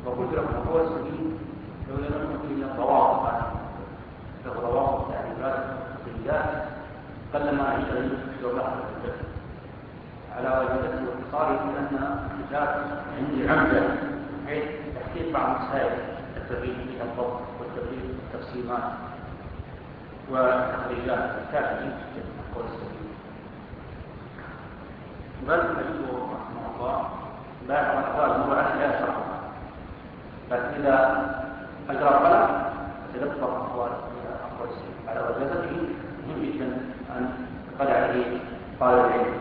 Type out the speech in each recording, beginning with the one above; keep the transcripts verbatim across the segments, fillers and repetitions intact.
وقلت لكم هو السبيل لو لم يكن فيه ضوابط له ضوابط تعريفات وتقييدات قلما يشتغل شغله على وجهته واختصاره لأن الكتاب عندي عمدة حيث تحقيق بعض مسائل التوحيد فيها الضبط والتوحيد والتقسيمات والتخريجات الكافية قول السبيل. بل نجده رحمه الله بعد الأقوال هو أهل لا يشرحها، لكن إذا أجرى القلم سيذكر أقوال أقوال السبيل على وجهته مهم جدا أن يطلع عليه طالب العلم.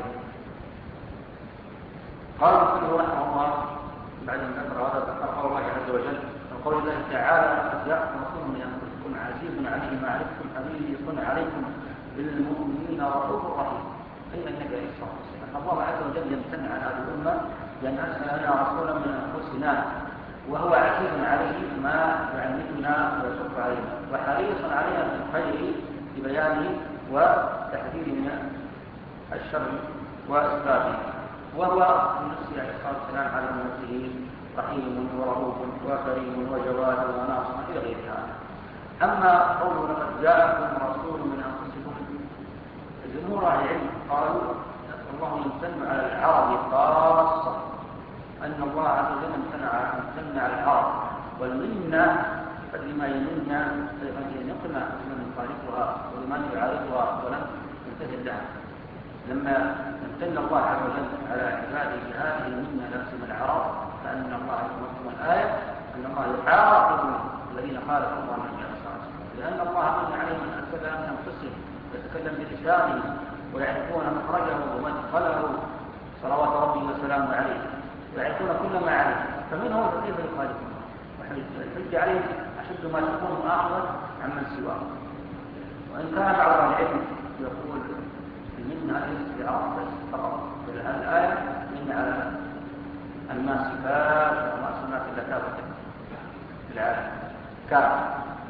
قال رحمه الله بعد أن ذكر هذا ذكر قول الله عز وجل وقول الله تعالى قد جاءكم رسول من أنفسكم عزيز عليه ما عنتم حريص عليكم بالمؤمنين رؤوف رحيم. أين النبي عليه الصلاة والسلام؟ الله عز وجل يمتن على هذه الأمة بأن أرسل لنا رسولا من أنفسنا وهو عزيز عليه ما يعنتنا ويشق علينا وحريص علينا بالخير ببيانه وتحذير من الشر وإسبابه، وهو بنفسه عليه الصلاة والسلام على أمته رحيم ورؤوف وكريم وجواد وناصر إلى غير هذا. أما قوله لقد جاءكم رسول من أنفسكم، جمهور أهل العلم قالوا الله يمتن على العرب خاصة، أن الله عز وجل امتن على العرب، والمنة قد لما يمنى أن يقنع من يخالفها ولمن يعارضها ولم يمتثل لها. لما امتن الله عز وجل على عباده بهذه المنة نفسهم العرب، فأن الله يقول الآية أن الله يعاقب الذين خالفوا الله من الأنصار، لأن الله من عليهم أن أرسل من أنفسهم يتكلم بلسانه ويعرفون مخرجه ومدخله صلوات ربه وسلامه عليه، ويعرفون كل ما عليه، فمنهم كيف يخالفون والحج عليهم أشد ما تكون مؤاخذة عمن سواه. وإن كان بعض العلم يقول من هذه الاستعارة بس فقط في الآية من على الماسكات والمأسومات اللكافة في العالم كافة.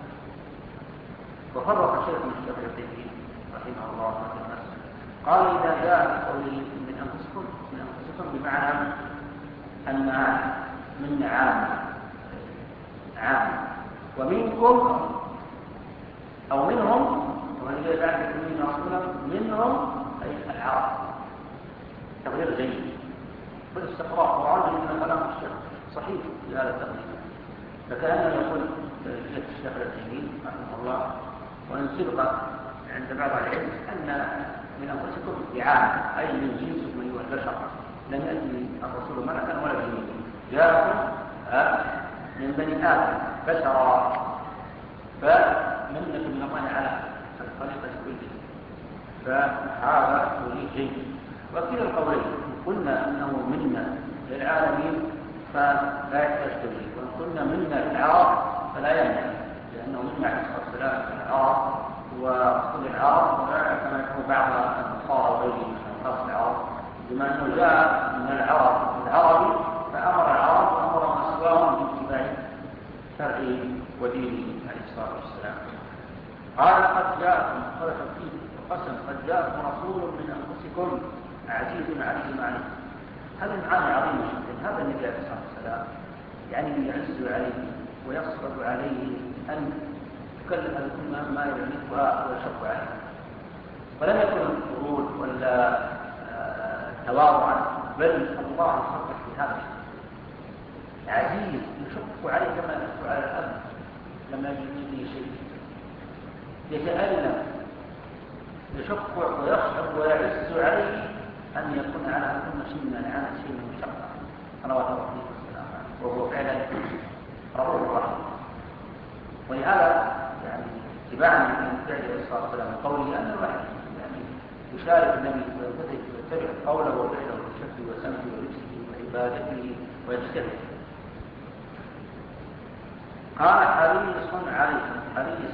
وفرق الشيخ من الشيخ العثيمين رحمه الله في المسجد قال إذا جاء قوله من أنفسكم من أنفسكم بمعنى أن من عام عام ومنكم أو منهم، وإذا جاء من رسولا منهم أي العرب، تقدير جيد بالاستقراء وعرض من كلام الشيخ صحيح في هذا التقدير. فكأنه يقول شيخ الشيخ العثيمين رحمه الله وإن سبق عند بعض العلم أن من أنفسكم بعام أي من جنسكم أيها البشر، لم يأتي الرسول ملكا ولا جنيا، جاءكم من بني آدم بشرا، فمنة من الله على الطريقة كلها، فهذا توليه جيد. وكلا القولين قلنا أنه منا للعالمين فلا يحتاج توليه، وإن قلنا منا للعرب فلا يمنع، لأنه منا عليه الصلاة والسلام العرب وكل العرب كما يكون بعض النصارى وغيرهم من خاص العرب، بما أنه جاء من العرب العربي فأمر العرب وأمر ما سواهم باتباع شرعه ودينه عليه الصلاة والسلام. قال قد جاءكم قال توكيد وقسم قد جاءكم رسول من أنفسكم عزيز عليه ما عنتم. هذا المعاني عظيمة جدا. هذا النبي عليه الصلاة والسلام يعني يعز عليه ويصبر عليه أن تكلف الأمة ما يعنفها ويشق عليها، ولم يكن الفضول ولا تواضعا، بل الله يصبر في هذا عزيز يشق عليه كما يشق على الأب لما يجد به شيء، يتألم يشق ويصعب ويعز عليه أن يكون على الأمة شيء من العنة شيء من المشقة صلوات ربه والسلام عليه، وهو فعلا رؤوف رحيم. ولهذا يعني اتباعا من فعل عليه الصلاة والسلام وقوله أن الواحد يعني يشارك النبي ويتبع قوله وفعله وشكله وسمعه ولبسه وعبادته ويجتهد. قال حريص عليكم حريص،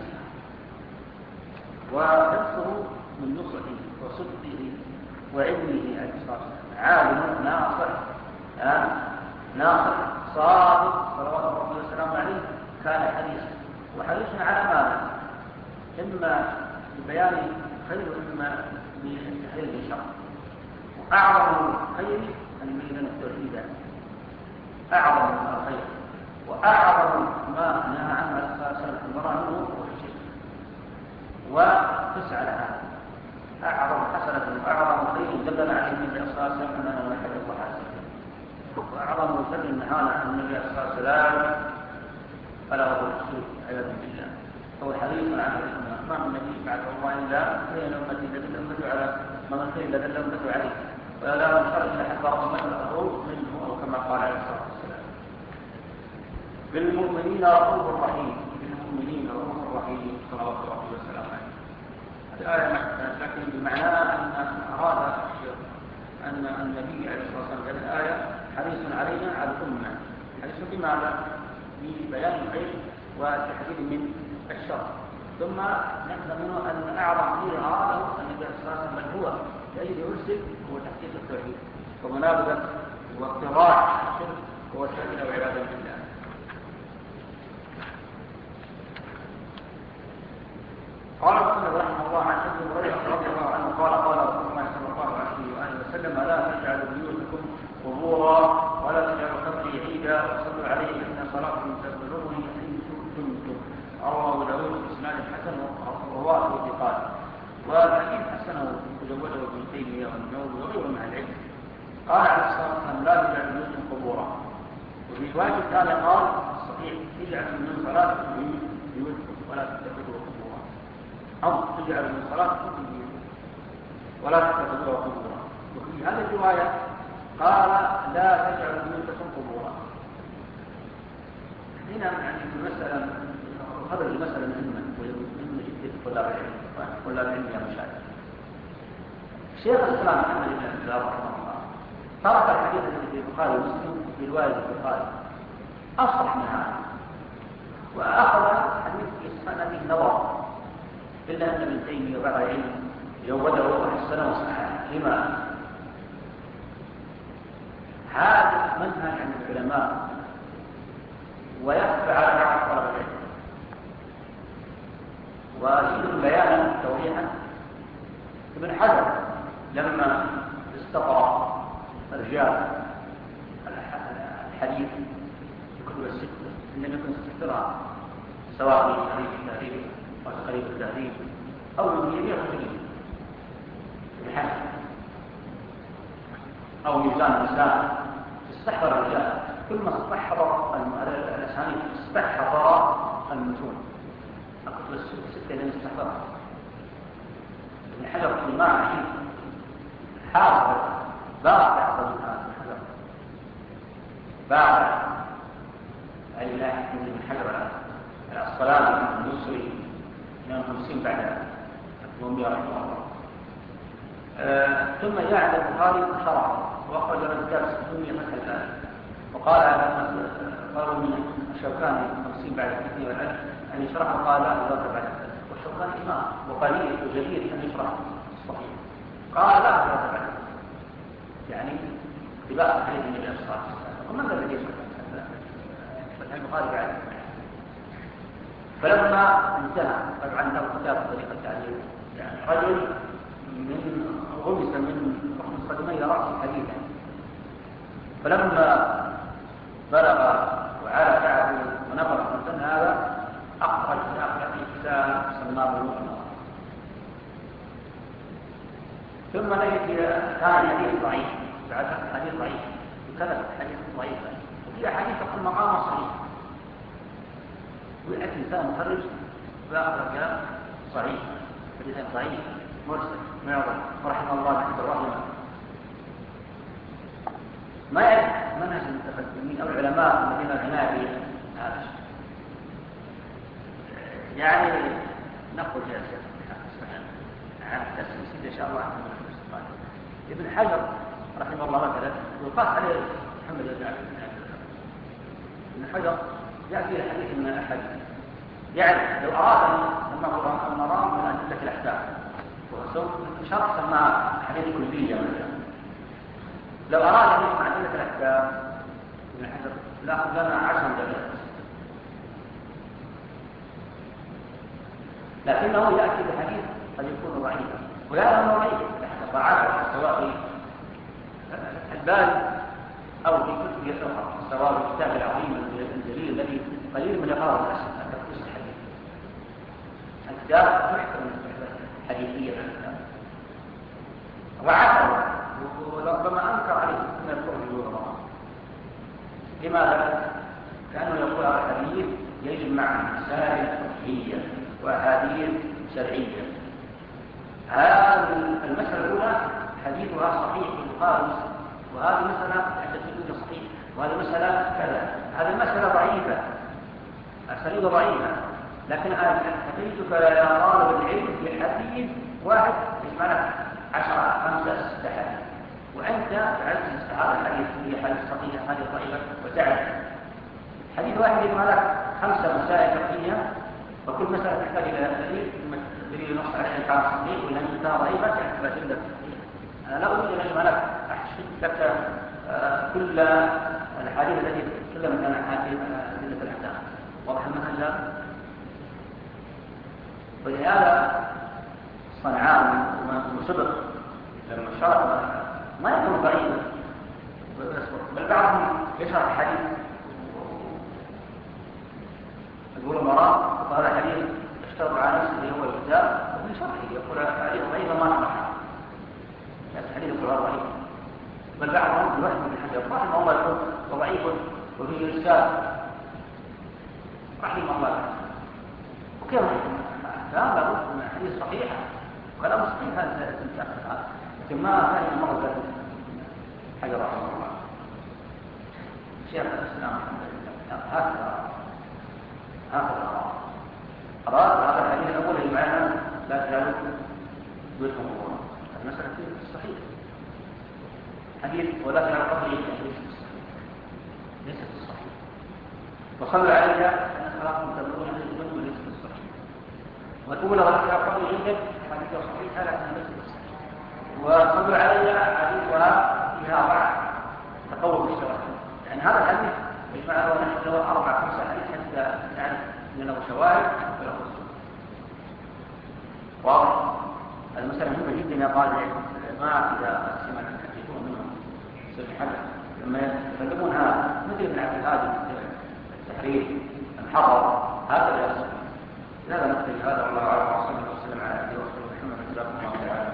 وحرصه من نصحه وصدقه وعلمه عليه الصلاة والسلام، عالم ناصح آه ناصح صادق صلوات الله وسلامه عليه، كان حريصا. وحريصا على ماذا؟ إما ببيان خير وإما بتحرير الشر. وأعظم الخير أن يبين التوحيد، أعظم الخير وأعظم ما نهى عنه عليه الصلاة والسلام المرأة منه هو الشرك، وتسعى لها أعظم حسنة وأعظم خير دلنا عليه النبي صلى الله عليه وسلم أننا نحب الله عز وجل، وأعظم شر نهانا عن النبي صلى الله عليه وسلم ألا وهو الشرك عياذا بالله. هو حديث عن الأمة ما من نبي بعد الله إلا بين أمتي الذي أمته على من الخير الذي أمته عليه، ولا من شر إلا حذر أمته منه، أو كما قال عليه الصلاة والسلام. بالمؤمنين رؤوف رحيم، بالمؤمنين رؤوف رحيم صلوات الله وسلامه عليه. الآية لكن بمعنى أن أراد أن النبي عليه الصلاة والسلام في الآية حريص علينا على الأمة. حريص بماذا؟ ببيان الخير والتحذير من الشر. ثم نفهم منه أن أعظم خير أراده النبي عليه الصلاة والسلام بل هو الذي يرسل هو تحقيق التوحيد ومنابذة واقتراع الشرك هو الشرك والعياذ بالله. قال مسلم رحمه الله عن ابي هريره رضي الله عنه قال قال رسول الله صلى الله عليه واله وسلم لا تجعلوا بيوتكم قبورا ولا تجعلوا قبري عيدا وصلوا عليه ان صلاتكم تبلغني حيث كنتم. رواه داود باسناد حسن ورواه ثقات. والحديث حسنه وزوده ابن تيميه والنووي وغيره من العلم. قال عليه الصلاه والسلام لا تجعلوا بيوتكم قبورا. وفي روايه الثانيه قال صحيح اجعلوا من صلاتكم بيوتكم ولا تتخذوا قبورا، أو تجعل من صلاتكم في البيوت ولا تتخذوها قبورا. وفي هذه الرواية قال لا تجعلوا بيوتكم قبورا. هنا يعني المسألة هذا المسألة مهمة ومهمة جدا لطلاب العلم طلاب العلم يا مشايخ. شيخ الإسلام محمد بن عبد الله رحمه الله ترك الحديث الذي في البخاري ومسلم في رواية البخاري أصح من هذا، وأخذ حديث السند النظر، إلا أن ابن تيمية وبعض العلم يوده وحسنه وصححه. لما؟ هذا منهج عند العلماء ويخفى على بعض طلب العلم. وأزيد بيانا توضيحا ابن حجر لما استقرأ رجال الحديث في كتب الستة لم يكن استقراء سواء في تاريخ التاريخ وتقريب التهذيب أو جميع كتبه بحث أو ميزان الإسلام استحضر الرجال. كل ما استحضر الأسانيد استحضر المتون. الكتب الستة لم يستحضرها. ابن حجر في ما عجيب حاضر باقع من هذا ابن حجر باقع أي لا يحكم ابن حجر العسقلاني المصري من خمسين بعد ثمانمائة رحمه الله. آه ثم جاء عند البخاري شرحه وأخرج له كتاب ستمائة فتح الآن، وقال قالوا من الشوكاني خمسين بعد اثنين والألف أن يشرحه قال لا أدرك بعد الألف، والشوكاني إمام وقليل وجدير أن يشرح الصحيح قال لا أدرك بعد الألف، يعني اتباع حديث النبي صلى الله عليه وسلم. وماذا الذي يشرح البخاري بعد؟ فلما انتهى طبعا له كتاب طريقة التعليم، يعني رجل من غمس من رحم قدمي رأس حديثا، فلما بلغ وعلى شعره ونظر في السن هذا أخرج في آخر كتاب سماه بالمؤمن. ثم نجد كان حديث ضعيف بعد حديث ضعيف وكذا حديث ضعيف وفي أحاديث تقول مقام صحيح، ويأتي إنسان مخرج فأخرج صحيح حديثا ضعيف مرسل معظم ورحمه الله نحن الرحمة. ما يعرف منهج المتقدمين أو العلماء الذين العناية بهذا الشيء. يعني نقول يا شيخ عن التسليس إن شاء الله عنه ابن حجر رحمه الله مثلا يقاس عليه محمد بن عبد الله. ابن حجر يأتي الحديث من الأحد يعني لو أراد أن نظر المرام من أدلة الأحكام وسوف شرح سماها حديث كلية مثلا، لو أراد أن يسمع أدلة الأحكام ابن حجر لا لنا عشر دلالات، لكنه يأتي بحديث قد يكون ضعيفا ولا أنه ضعيف تحت ضعاف سواء البال أو في كتب أخرى سواء الكتاب العظيم الجليل الذي قليل من يقرأه الناس التفسير الحديث. الكتاب تحكم حديثية الكتاب وعثر وربما أنكر عليه من الكفر والغرام. لماذا؟ كأنه يقول هذا الحديث يجمع مسائل فقهية وأحاديث شرعية. هذه المسألة الأولى حديثها صحيح في البخاري ومسلم، وهذه مسألة حديثها صحيح، وهذه مسألة كذا، هذه مسألة ضعيفة، أساليب ضعيفة، لكن حديثك يا طالب العلم في حديث واحد يجمع لك عشرة خمسة ستة حديث، وأنت تعرف هذا الحديث في حديث صحيح حديث ضعيفة، وتعرف حديث واحد يجمع لك خمسة مسائل فقهية، وكل مسألة تحتاج إلى دليل، دليل نص عليه كان صحيح ولا انتهى ضعيفة تعرف الأدلة. أنا لا أريد أن أجمع لك أحشد لك كل الحديث التي تتكلم عن حديث أدلة الأحكام. واضح المنهج هذا؟ ولهذا صنعان وسبق لما شرح ما يكون ضعيفا، بل بعضهم يشرح الحديث يقول المرام هذا الحديث اشترط على نفسه هو الكتاب وفي شرحه يقول الحديث ضعيفا ما شرحه، يعني الحديث يقول هذا ضعيف، بل بعضهم يوحد من الحديث رحمه الله يقول وضعيف وفيه إشكال رحمه الله. وكيف كان لابد من حديث صحيح وكلام صحيح هذا الانتهاء، لكن ما فهم مرة حاجة رحمه الله. شيخ الإسلام هكذا هكذا أراد هذا الحديث الأول المعنى لا تزال بيتهم الله المسألة فيه صحيح حديث ولا تزال قبل ليست الصحيح، وصلوا عليها أن صلاتهم تبرون حديث من وليست الصحيح، وتقول ولا تزال قبل جدا حديث صحيح لكن ليست الصحيح، وصلوا عليها حديثها فيها ضعف تقوى بالشواهد. يعني هذا الحديث يجمعه ونحن له أربع خمسة حديث حتى نعرف أن له شواهد وله أصول. واضح؟ المسألة مهمة جدا يا طالب ما إذا سمع الحديثون منهم سمع حدث لما يتكلمون هذا مثل ابن عبد الهادي التحرير الحضر هذا يصل. لهذا نقتل هذا والله أعلم وصلى الله وسلم على نبينا محمد جزاكم الله تعالى.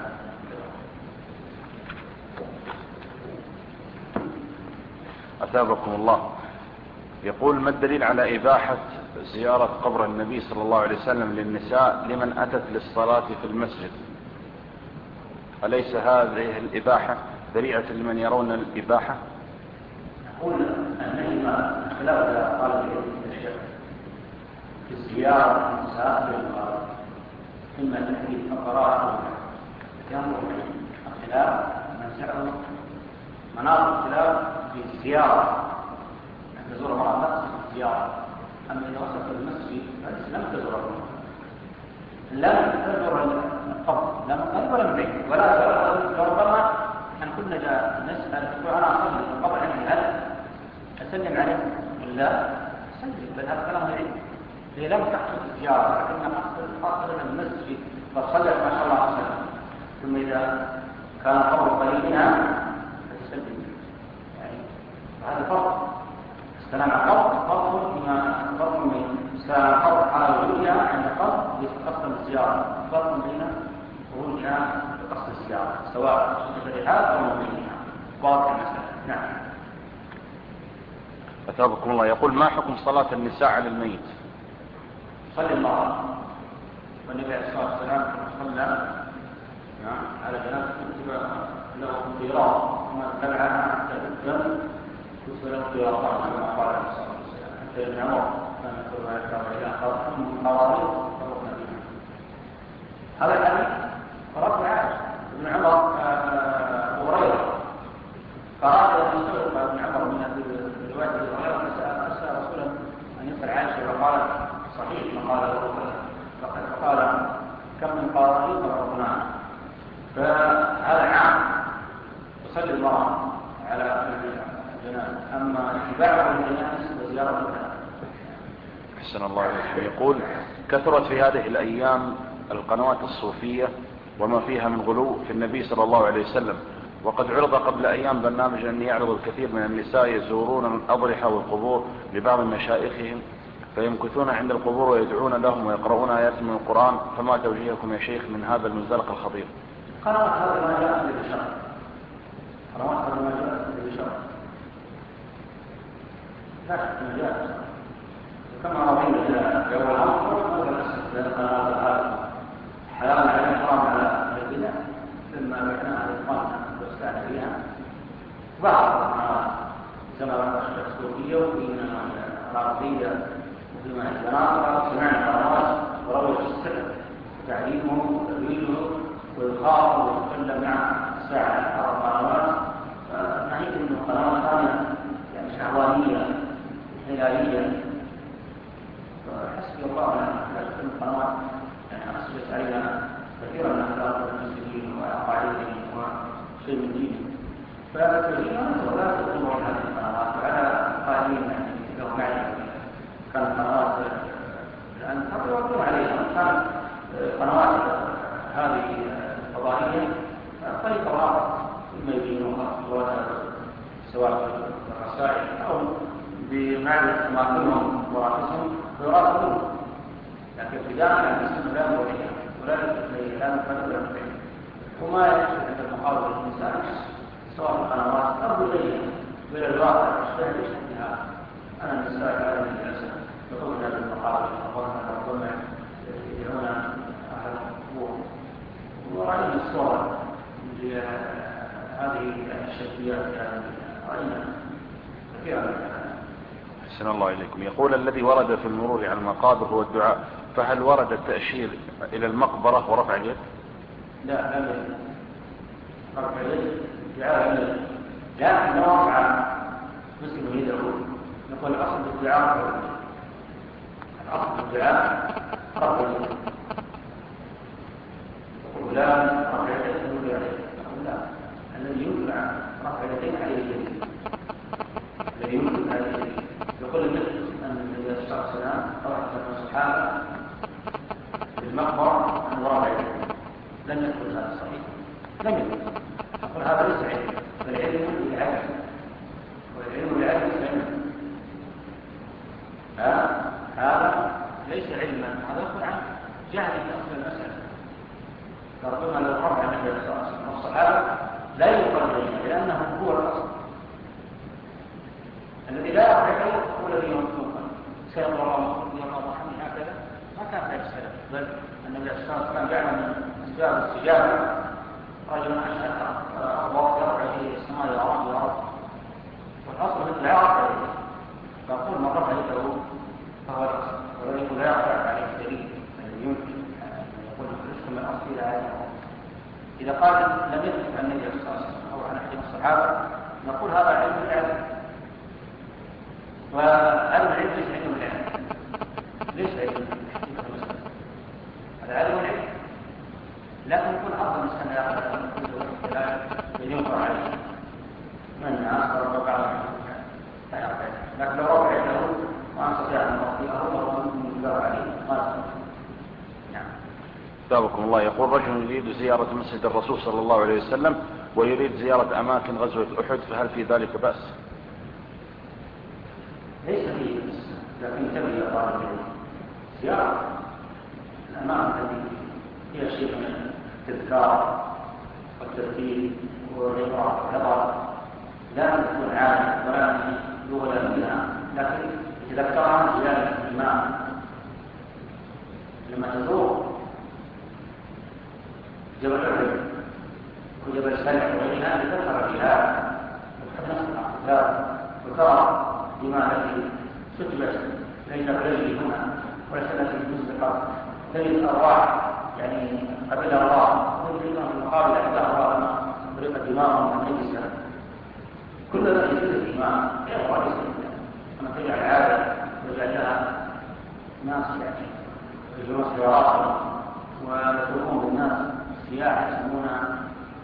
أثابكم الله. يقول ما الدليل على إباحة زيارة قبر النبي صلى الله عليه وسلم للنساء لمن أتت للصلاة في المسجد؟ أليس هذه الإباحة ذريعة لمن يرون الإباحة؟ أقول أنهما خلاف قال الشيخ في الزيارة النساء للمرأة إما تحديد فقرات كانوا الخلاف من سعوا مناطق الخلاف في الزيارة أن تزور امرأة نفس الزيارة، أما إذا وصلت المسجد لم تزور المرأة لم تزور القبر لا من قريب ولا من بعيد ولا ربما أن كنا نسأل أنا أصلي في القبر عندي هل أسلم عليه ولا أسلم؟ بل هذا كلام غريب. هي لم تحصل الزيارة لكنها حصلت المسجد فصلت ما شاء الله عليه وسلم، ثم إذا كان القبر قريب منها فتسلم. يعني هذا فرق. السلام على القبر فرق بما فرق من السلام على القبر على وجودها عند القبر قصد الزيارة، فرق بين خروجها بقصد الزيارة سواء في الرحال أو موضوعها. واضح المسألة. نعم. أثابكم الله. يقول ما حكم صلاة النساء على الميت؟ صلى المرأة والنبي عليه الصلاة والسلام صلى على جنازة كتب له قيراط وما تبعها حتى تدفن كتب له قيراطان كما قال عليه الصلاة والسلام. حتى ابن عمر كان يقول ما يكره إلى أم قراريط فرقنا بها. هذا الحديث فرق عائشة ابن عمر أبو هريرة فأراد أن يستغرق ابن عمر من رواية أبي هريرة فسأل رسولا أن يسأل عائشة فقالت صحيح ما قال فقال كم من قراريط فرقناها. فهذا عام تصلي المرأة على الجنازة، أما اتباعه للجنازة وزيارتها. أحسن الله عليكم. يقول كثرت في هذه الأيام القنوات الصوفية وما فيها من غلو في النبي صلى الله عليه وسلم، وقد عرض قبل أيام برنامج أن يعرض الكثير من النساء يزورون الأضرحة والقبور لبعض مشائخهم فيمكثون عند القبور ويدعون لهم ويقرؤون آيات من القرآن، فما توجيهكم يا شيخ من هذا المنزلق الخطير؟ قرأت هذا ما جاء في الشرع، قرأت هذا ما جاء في الشرع، لا شك ما جاء كما رأينا في أول أمر هذا الأسف، لأن قنوات هذا حلال على حرام على البدع لما بعناها لإخواننا واستعنا بها بعض القنوات كما السعودية وفي العربية وفيما الجناطة سمعنا قنوات وروج السر تعليمهم وترويجهم ويخاطب ويتكلم مع الساعة أو القنوات، فنعيد أن القنوات ثانية يعني شهوانية هلالية، فحسبي الله ونعم القنوات يعني أصبحت علينا كثيرا من أخلاق المسلمين وعقائدهم وشيء من دينهم، فالتوجيه ولا تقوم هذه القنوات على قائلين يعني لو معي كان قنوات لأن تقوم عليها كان قنوات هذه الفضائية طريقة واضحة إما يبينوها سواء في الرسائل أو بمعرفة أماكنهم ومراكزهم ويراقبون، لكن ابتداء عن الاسم لا يوحيها ولا يتفليه لا نفرد ولا نفرد، وما يجب عند المقابل الإنسان سواء القنوات أو غيرها غير الواقع اشتهر يشتهر هذا. أنا من السائل على الجلسة يقولنا بالمقابل أخبرنا ربما يدعون أهل القبور، ورأينا الصور لهذه الشركيات رأينا كثيرا. أحسن الله إليكم. يقول الذي ورد في المرور على المقابر هو الدعاء، فهل ورد التأشير إلى المقبرة ورفع اليد؟ لا لم يرد رفع اليد دعاء اليد، لكن لو رفع مسلم يدعو نقول الأصل بالدعاء رفع اليد، الأصل بالدعاء رفع اليد، فلان رفع اليد يقول عليه، نقول لا، الذي ينفع رفع اليدين عليه اليد، الذي ينفع عليه اليد. يقول النبي أن النبي صلى الله عليه وسلم أو أحد الصحابة في المقبرة أن رفع اليدين، لم يقل هذا صحيح، لم يقل. نقول هذا ليس علم، فالعلم بالعلم والعلم بالعلم العلم، هذا ليس علما، هذا يقول عن جهل في أصل المسألة. فربما لو رفع النبي صلى الله عليه وسلم والصحابة لا يقل علما، لأنه هو الأصل الذي لا يرفع هو الذي يمكن سيد الله ورحمه هكذا ما كان هذا السلف، بل النبي صلى الله عليه وسلم جعل من أسباب الاستجابة رجلا أشهر وقت يرفع في السماء يا رب يا رب، والأصل مثل لا يرفع يده، فأقول من رفع يده فهو الأصل، والذي لا يرفع عليه الدليل الذي يمكن أن يقول رزق من الأصل إلى هذا. إذا قال لم يثبت عن النبي صلى الله عليه وسلم أو عن أحد الصحابة نقول هذا علم العلم، وعلم العلم ليس علم العلم، ليس علم هذا علم العلم، لكن يكون أفضل السنة يأخذ الخلاف ينكر عليه من الناس وربع بعضهم لا يرفع، لكن لو رفع له ما نستطيع أن نغطيه أو ننكر عليه ما نستطيع. نعم. أثابكم الله. يقول رجل يريد زيارة مسجد الرسول صلى الله عليه وسلم ويريد زيارة أماكن غزوة أحد، فهل في ذلك بأس؟ ليس فيه بأس، لكن تبي طالب زيارة الأماكن التي فيها شيء من التذكار والترتيب والعبرة والعبر لا تكون عالية ولا يغلى منها، لكن يتذكرها زيادة الإيمان. لما تزور جبل أحد وجبل سلع وغيرها تذكر بها وتحب نفسها الأحزاب وترى دماء التي ستبت ليس رجلي هنا ولا سنة المسبقة تجد أرواح يعني قبل الله ويجب أن المقابل أحداء الله أن طريقة دماغهم النجسة، كل ذلك يجب الإيمان غير رئيس أما تجعل عادة ويجعل لها ناس يعني يجرون سياراتهم ويتركون بالناس سياح يسمونها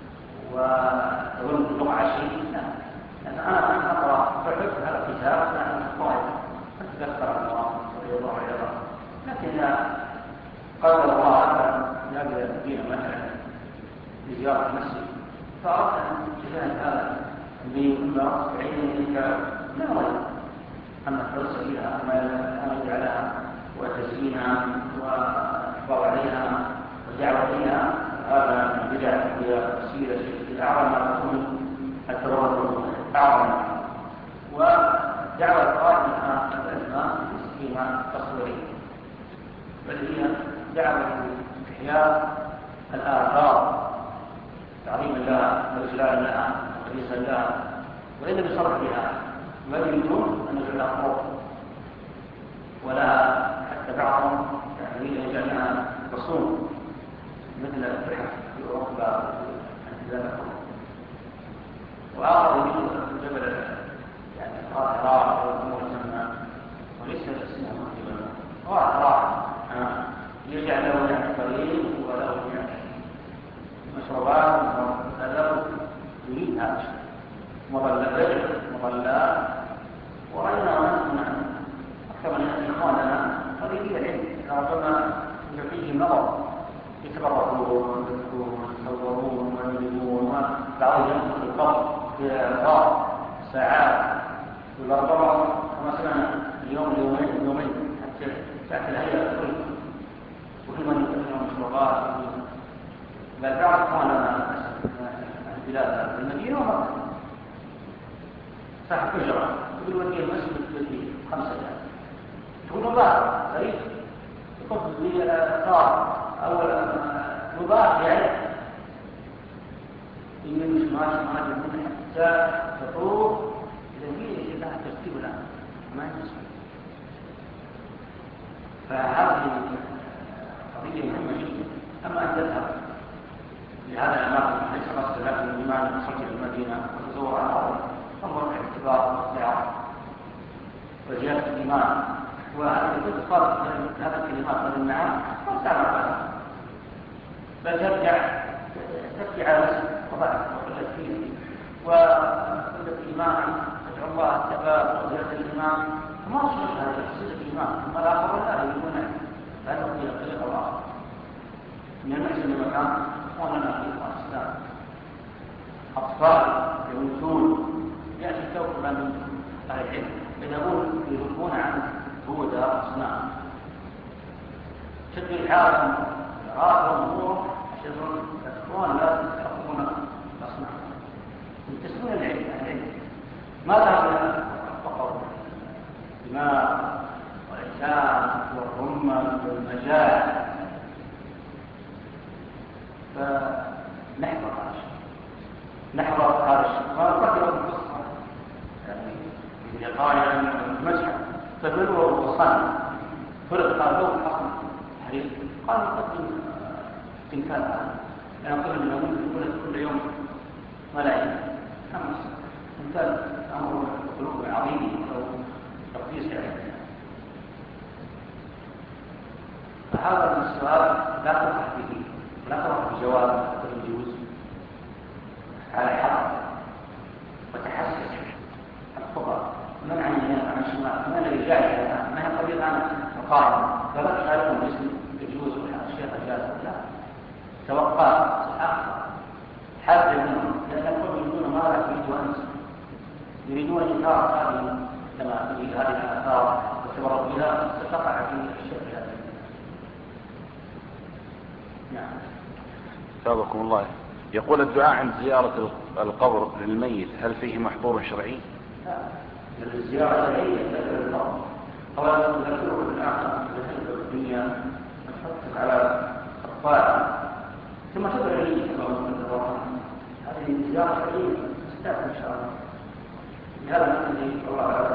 وتظن بقعة شيء، لا. يعني أنا أن أقرأ فحفظ هذا الكتاب نحن الطائف أتذكر الله رضي الله عنه، لكن قال الله أكبر نبي المدينة مثلا لزيارة المسجد فأردت أن تجاهد هذا بمرأة بعينك لا رأي أما الدرس فيها أما يجعلها وتزيينها والإحفاظ عليها والدعوة إليها هذا من بدع هي وسيلة الأعظم ما تكون التورط أعظم. ودعوة قائمة الأسماء فيما تصويري بل هي دعوة إحياء الآثار تعظيما لها وإجلال لها وتقديسا لها وإن لم يصرح بها ما يريدون أن يجعلها فوق ولا حتى بعضهم يريد أن يجعلها رسوم مثل التحف في أوروبا وآخر يريد جبل يعني القاهرة والأمور السماء وليس اسمه مهتما واحد راح يجعل له يعني طريق وله يعني مشروبات وله يريد هذا مظلات مظلات ورأينا ونحن أكثر من إخواننا طريقية العلم ربما فيه النظر يتبرعون ويذكرون ويصورون ويجيبون وبعضهم يدخل القبر في أربع ساعات والأربعة مثلا اليوم يومين يومين حتى تأتي الهيئة كل وكل من يتبعون مشروبات بل بعض إخواننا البلاد المدينة ومكة صاحب أجرة يقول ودي المسجد الذي خمسة أيام تقول مبارك غريب يقول لي الآثار أو مبارك يعني إن مش ماشي ما أدري حتى تطوف إذا فيه لها ترتيب لها ما ينسى. فهذه قضية مهمة جدا. أما أن تذهب لهذا الأماكن ليس قصد لكن بما أن وصلت إلى المدينة وتزور الأرض تنظر الاعتبار والاستعارة وزيادة الإيمان وهذا كنت صادق هذه الكلمات هذه المعاني ما تعمل بها بل ترجع تبكي على نفسك وضعف وقلة فيه وقلة الإيمان تدعو الله الثبات وزيادة الإيمان فما تصلح هذا تحسيس الإيمان ثم الآخر لا يؤمن لأنه في الطريق الآخر من المحسن المكان وأننا في الإسلام أطفال يموتون يأتي التوبة من أهل العلم يذهبون يذهبون عن بوذا أصنام شد الحاكم رأى ومهور يشدون الأخوان لا يستحقون الأصنام ينتسبون العلم العلم ماذا هو فقط دماء والإنسان والرمل والمجال فنحضر هذا الشيء نحضر هذا الشيء ونفكر بالقصة يعني في لقاء المسحة فبلوه وصلنا فرق قال له حصل حديث قال نقدم تنكال هذا لأن قبل من يوم كل يوم ملايين خمس تنكال أمر قلوب عظيم أو تقديس يعني فهذا السؤال لا تفرح به لا تفرح بجواب الجوز على حق وتحسس الخبر من عن اليمين عن الشمال من الذي جاء ما هي قضية الآن مقارنة فلا تشاركهم باسم يجوز والأشياء الجازة لا توقع أكثر حذر منهم لأن الكل يريدون ما لا تريد أنت يريدون إثارة هذه كما في هذه الآثار والتبرك بها ستقع في الشيء هذا. نعم. سابقكم الله. يقول الدعاء عند زيارة القبر للميت هل فيه محظور شرعي؟ لا. الزيارة الشرعية تذكر القبر. أولا تذكره بالآخرة تذكره بالدنيا تحطك على الطاعة ثم تدعو لي هذه الزيارة الشرعية تستاهل إن شاء الله. لهذا نقول الله